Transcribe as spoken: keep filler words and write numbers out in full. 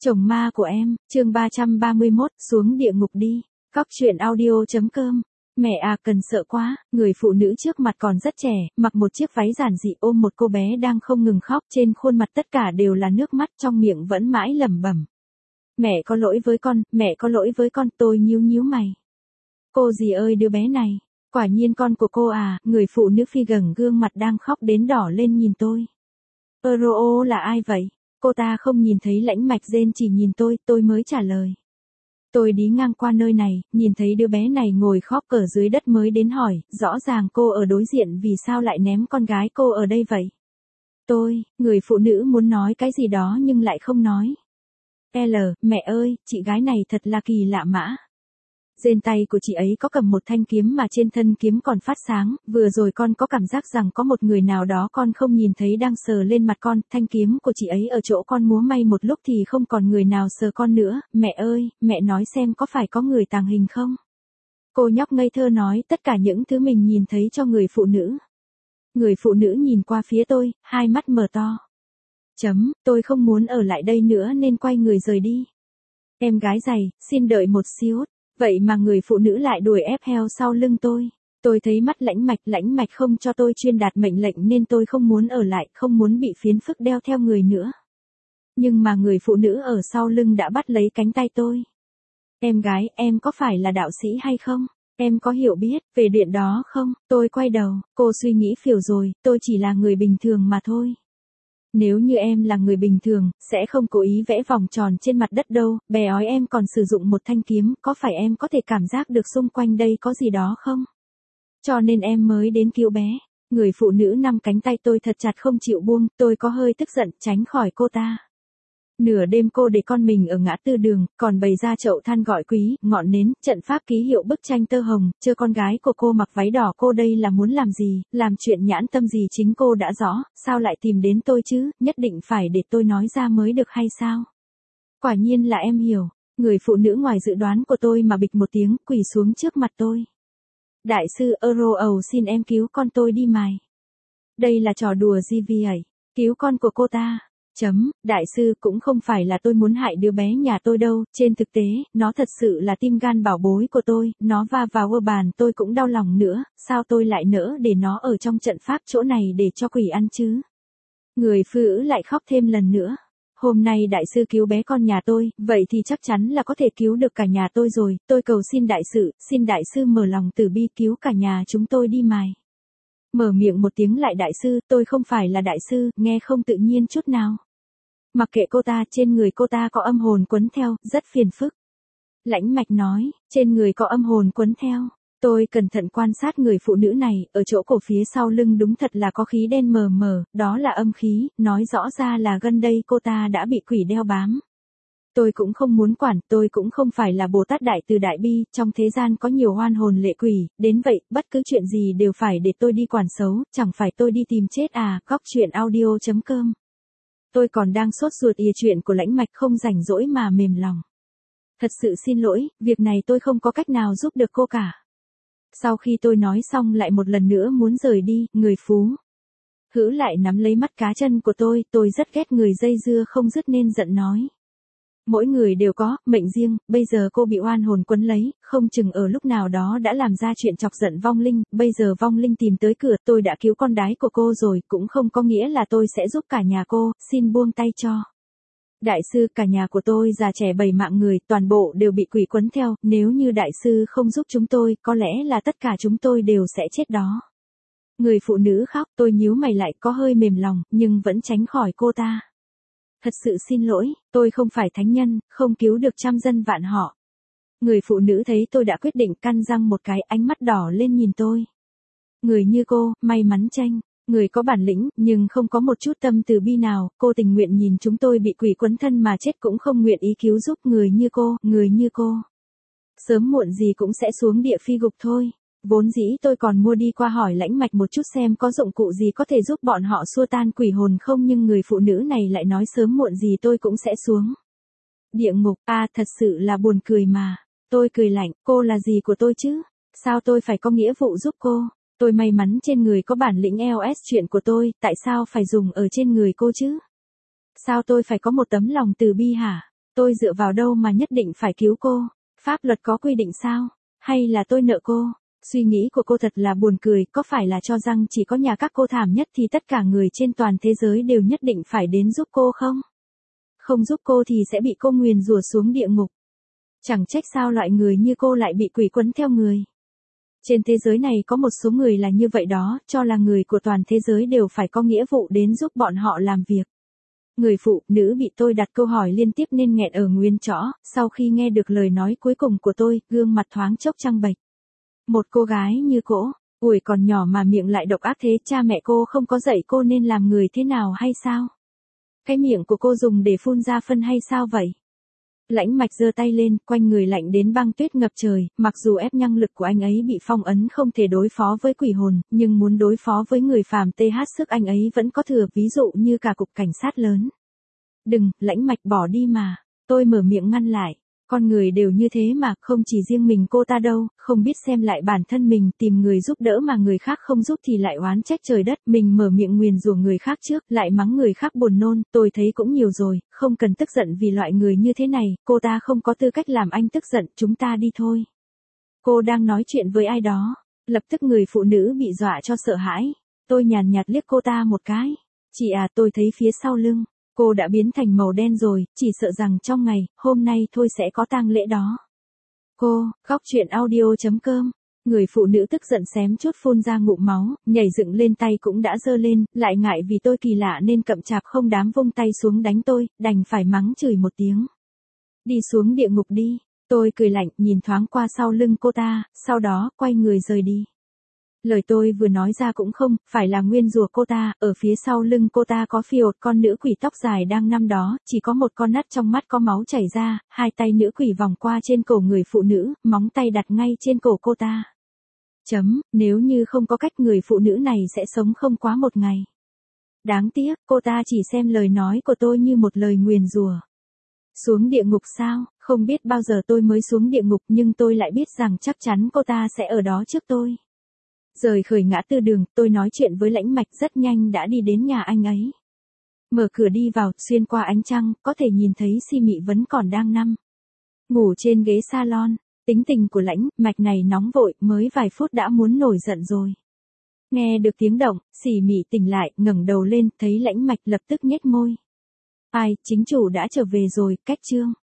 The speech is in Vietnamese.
Chồng ma của em, chương ba trăm ba mươi mốt, xuống địa ngục đi. Cóc truyện audio chấm com. Mẹ à, cần sợ quá, người phụ nữ trước mặt còn rất trẻ, mặc một chiếc váy giản dị ôm một cô bé đang không ngừng khóc, trên khuôn mặt tất cả đều là nước mắt, trong miệng vẫn mãi lẩm bẩm. Mẹ có lỗi với con, mẹ có lỗi với con, tôi nhíu nhíu mày. Cô dì ơi, đứa bé này, quả nhiên con của cô à, người phụ nữ phi gầng gương mặt đang khóc đến đỏ lên nhìn tôi. Euro là ai vậy? Cô ta không nhìn thấy Lãnh Mạch rên chỉ nhìn tôi, tôi mới trả lời. Tôi đi ngang qua nơi này, nhìn thấy đứa bé này ngồi khóc ở dưới đất mới đến hỏi, rõ ràng cô ở đối diện vì sao lại ném con gái cô ở đây vậy? Tôi, người phụ nữ muốn nói cái gì đó nhưng lại không nói. L, mẹ ơi, chị gái này thật là kỳ lạ mã. Trên tay của chị ấy có cầm một thanh kiếm mà trên thân kiếm còn phát sáng, vừa rồi con có cảm giác rằng có một người nào đó con không nhìn thấy đang sờ lên mặt con, thanh kiếm của chị ấy ở chỗ con múa may một lúc thì không còn người nào sờ con nữa, mẹ ơi, mẹ nói xem có phải có người tàng hình không? Cô nhóc ngây thơ nói tất cả những thứ mình nhìn thấy cho người phụ nữ. Người phụ nữ nhìn qua phía tôi, hai mắt mở to. Chấm, tôi không muốn ở lại đây nữa nên quay người rời đi. Em gái dày, xin đợi một xíu. Vậy mà người phụ nữ lại đuổi ép theo sau lưng tôi. Tôi thấy mắt Lãnh Mạch, Lãnh Mạch không cho tôi truyền đạt mệnh lệnh nên tôi không muốn ở lại, không muốn bị phiền phức đeo theo người nữa. Nhưng mà người phụ nữ ở sau lưng đã bắt lấy cánh tay tôi. Em gái, em có phải là đạo sĩ hay không? Em có hiểu biết về điện đó không? Tôi quay đầu, cô suy nghĩ phiểu rồi, tôi chỉ là người bình thường mà thôi. Nếu như em là người bình thường, sẽ không cố ý vẽ vòng tròn trên mặt đất đâu, bé ói em còn sử dụng một thanh kiếm, có phải em có thể cảm giác được xung quanh đây có gì đó không? Cho nên em mới đến cứu bé. Người phụ nữ nắm cánh tay tôi thật chặt không chịu buông, tôi có hơi tức giận tránh khỏi cô ta. Nửa đêm cô để con mình ở ngã tư đường, còn bày ra chậu than gọi quý, ngọn nến, trận pháp ký hiệu bức tranh tơ hồng, chưa con gái của cô mặc váy đỏ cô đây là muốn làm gì, làm chuyện nhãn tâm gì chính cô đã rõ, sao lại tìm đến tôi chứ, nhất định phải để tôi nói ra mới được hay sao? Quả nhiên là em hiểu, người phụ nữ ngoài dự đoán của tôi mà bịch một tiếng, quỳ xuống trước mặt tôi. Đại sư Euro ầu xin em cứu con tôi đi mày. Đây là trò đùa gì vậy? Cứu con của cô ta. Chấm, đại sư cũng không phải là tôi muốn hại đứa bé nhà tôi đâu, trên thực tế, nó thật sự là tim gan bảo bối của tôi, nó va vào ơ bàn tôi cũng đau lòng nữa, sao tôi lại nỡ để nó ở trong trận pháp chỗ này để cho quỷ ăn chứ? Người phụ nữ lại khóc thêm lần nữa. Hôm nay đại sư cứu bé con nhà tôi, vậy thì chắc chắn là có thể cứu được cả nhà tôi rồi, tôi cầu xin đại sư, xin đại sư mở lòng từ bi cứu cả nhà chúng tôi đi mày. Mở miệng một tiếng lại đại sư, tôi không phải là đại sư, nghe không tự nhiên chút nào. Mặc kệ cô ta, trên người cô ta có âm hồn quấn theo, rất phiền phức. Lãnh Mạch nói, trên người có âm hồn quấn theo. Tôi cẩn thận quan sát người phụ nữ này, ở chỗ cổ phía sau lưng đúng thật là có khí đen mờ mờ, đó là âm khí, nói rõ ra là gần đây cô ta đã bị quỷ đeo bám. Tôi cũng không muốn quản, tôi cũng không phải là Bồ Tát Đại Từ Đại Bi, trong thế gian có nhiều oan hồn lệ quỷ, đến vậy, bất cứ chuyện gì đều phải để tôi đi quản xấu, chẳng phải tôi đi tìm chết à, cóc truyện audio chấm com. Tôi còn đang sốt ruột ìa chuyện của Lãnh Mạch không rảnh rỗi mà mềm lòng. Thật sự xin lỗi, việc này tôi không có cách nào giúp được cô cả. Sau khi tôi nói xong lại một lần nữa muốn rời đi, người phú hữu lại nắm lấy mắt cá chân của tôi, tôi rất ghét người dây dưa không dứt nên giận nói. Mỗi người đều có mệnh riêng, bây giờ cô bị oan hồn quấn lấy, không chừng ở lúc nào đó đã làm ra chuyện chọc giận vong linh, bây giờ vong linh tìm tới cửa, tôi đã cứu con đái của cô rồi, cũng không có nghĩa là tôi sẽ giúp cả nhà cô, xin buông tay cho. Đại sư, cả nhà của tôi già trẻ bảy mạng người, toàn bộ đều bị quỷ quấn theo, nếu như đại sư không giúp chúng tôi, có lẽ là tất cả chúng tôi đều sẽ chết đó. Người phụ nữ khóc, tôi nhíu mày lại có hơi mềm lòng, nhưng vẫn tránh khỏi cô ta. Thật sự xin lỗi, tôi không phải thánh nhân, không cứu được trăm dân vạn họ. Người phụ nữ thấy tôi đã quyết định căn răng một cái, ánh mắt đỏ lên nhìn tôi. Người như cô, may mắn chăng, người có bản lĩnh, nhưng không có một chút tâm từ bi nào, cô tình nguyện nhìn chúng tôi bị quỷ quấn thân mà chết cũng không nguyện ý cứu giúp người như cô, người như cô. Sớm muộn gì cũng sẽ xuống địa phi gục thôi. Vốn dĩ tôi còn mua đi qua hỏi Lãnh Mạch một chút xem có dụng cụ gì có thể giúp bọn họ xua tan quỷ hồn không nhưng người phụ nữ này lại nói sớm muộn gì tôi cũng sẽ xuống địa ngục, à thật sự là buồn cười mà. Tôi cười lạnh, cô là gì của tôi chứ? Sao tôi phải có nghĩa vụ giúp cô? Tôi may mắn trên người có bản lĩnh lờ ét chuyện của tôi, tại sao phải dùng ở trên người cô chứ? Sao tôi phải có một tấm lòng từ bi hả? Tôi dựa vào đâu mà nhất định phải cứu cô? Pháp luật có quy định sao? Hay là tôi nợ cô? Suy nghĩ của cô thật là buồn cười, có phải là cho rằng chỉ có nhà các cô thảm nhất thì tất cả người trên toàn thế giới đều nhất định phải đến giúp cô không? Không giúp cô thì sẽ bị cô nguyền rủa xuống địa ngục. Chẳng trách sao loại người như cô lại bị quỷ quấn theo người. Trên thế giới này có một số người là như vậy đó, cho là người của toàn thế giới đều phải có nghĩa vụ đến giúp bọn họ làm việc. Người phụ nữ bị tôi đặt câu hỏi liên tiếp nên nghẹn ở nguyên chỗ, sau khi nghe được lời nói cuối cùng của tôi, gương mặt thoáng chốc trắng bệch. Một cô gái như cô, ủi còn nhỏ mà miệng lại độc ác thế, cha mẹ cô không có dạy cô nên làm người thế nào hay sao? Cái miệng của cô dùng để phun ra phân hay sao vậy? Lãnh Mạch giơ tay lên, quanh người lạnh đến băng tuyết ngập trời, mặc dù ép năng lực của anh ấy bị phong ấn không thể đối phó với quỷ hồn, nhưng muốn đối phó với người phàm th sức anh ấy vẫn có thừa, ví dụ như cả cục cảnh sát lớn. Đừng, Lãnh Mạch bỏ đi mà. Tôi mở miệng ngăn lại. Con người đều như thế mà, không chỉ riêng mình cô ta đâu, không biết xem lại bản thân mình, tìm người giúp đỡ mà người khác không giúp thì lại oán trách trời đất, mình mở miệng nguyền rủa người khác trước, lại mắng người khác buồn nôn, tôi thấy cũng nhiều rồi, không cần tức giận vì loại người như thế này, cô ta không có tư cách làm anh tức giận, chúng ta đi thôi. Cô đang nói chuyện với ai đó, lập tức người phụ nữ bị dọa cho sợ hãi, tôi nhàn nhạt liếc cô ta một cái, chị à tôi thấy phía sau lưng. Cô đã biến thành màu đen rồi, chỉ sợ rằng trong ngày, hôm nay thôi sẽ có tang lễ đó. Cô, góc truyện audio chấm com. Người phụ nữ tức giận xém chút phun ra ngụm máu, nhảy dựng lên tay cũng đã giơ lên, lại ngại vì tôi kỳ lạ nên cậm chạp không dám vung tay xuống đánh tôi, đành phải mắng chửi một tiếng. Đi xuống địa ngục đi, tôi cười lạnh nhìn thoáng qua sau lưng cô ta, sau đó quay người rời đi. Lời tôi vừa nói ra cũng không, phải là nguyên rủa cô ta, ở phía sau lưng cô ta có phiột con nữ quỷ tóc dài đang nằm đó, chỉ có một con nắt trong mắt có máu chảy ra, hai tay nữ quỷ vòng qua trên cổ người phụ nữ, móng tay đặt ngay trên cổ cô ta. Chấm, nếu như không có cách người phụ nữ này sẽ sống không quá một ngày. Đáng tiếc, cô ta chỉ xem lời nói của tôi như một lời nguyền rủa. Xuống địa ngục sao, không biết bao giờ tôi mới xuống địa ngục nhưng tôi lại biết rằng chắc chắn cô ta sẽ ở đó trước tôi. Rời khỏi ngã tư đường, tôi nói chuyện với Lãnh Mạch rất nhanh đã đi đến nhà anh ấy. Mở cửa đi vào, xuyên qua ánh trăng, có thể nhìn thấy Si Mị vẫn còn đang nằm ngủ trên ghế salon. Tính tình của Lãnh Mạch này nóng vội, mới vài phút đã muốn nổi giận rồi. Nghe được tiếng động, Si Mị tỉnh lại, ngẩng đầu lên, thấy Lãnh Mạch lập tức nhếch môi. Ai, chính chủ đã trở về rồi, cách chương.